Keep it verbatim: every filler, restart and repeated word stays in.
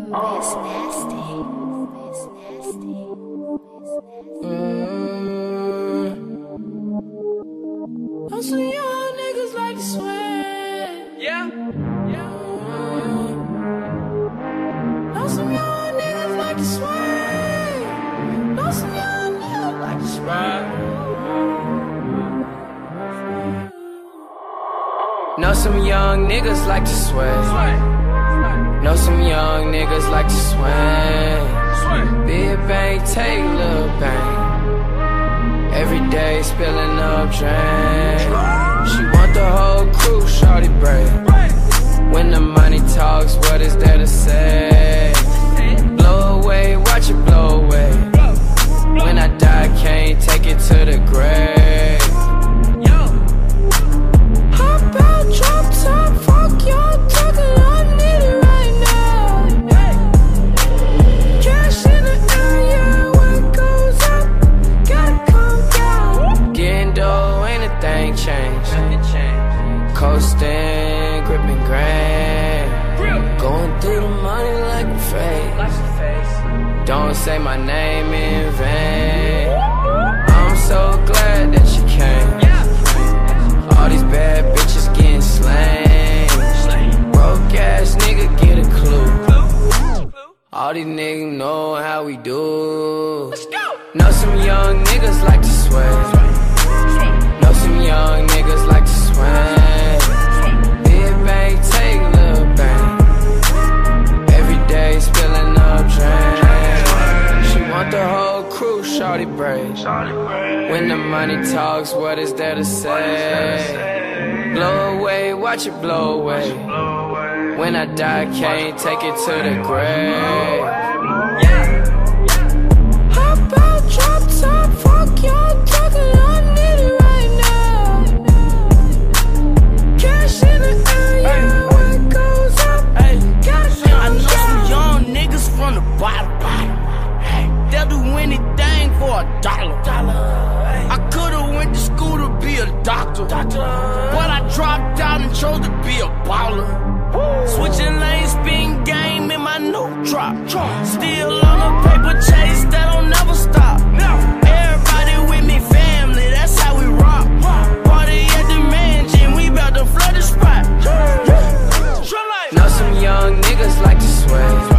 It's nasty. It's nasty. Mm. Know some young niggas like to sweat. Yeah, yeah. Know some young niggas like to sweat. Know some young niggas like to sweat. Know some young niggas like to sweat. Know some young niggas like to swing. Big bang, take little bang. Every day spilling up drain. She want the whole crew, shawty brave. When the money talks, what is there to say? Blow away, watch it blow away. When I die, can't take it to the grave. Hop out, drop top, fuck y'all talking, I need it right now. Cash in the area, when it goes up, gotta come down. Getting dough, ain't a thing changed. Coasting, gripping grand. Going through the money like a face. Don't say my name in vain. I'm so glad that you came. All these bad bitches getting slain. Broke ass nigga get a clue. All these niggas know how we do. Know some young niggas like to sweat. Know some young niggas like to swing. Big bang, take little bang. Every day spilling up drain. She want the whole crew, shawty brave. When the money talks, what is there to say? Blow away, watch it blow away. When I die, can't take it to the grave. Hop out, drop top, fuck y'all talking, I need it right now. Cash in the area, when it goes up, gotta come I know down. some young niggas from the bottom. They'll do anything for a dollar. I could've went to school to be a doctor, but I dropped out and chose to be a baller. Switching lanes, spin game in my new drop. Still on the paper chase, that don't never stop. Everybody with me, family, that's how we rock. Party at the mansion, we bout to flood the spot. Know some young niggas like to sweat.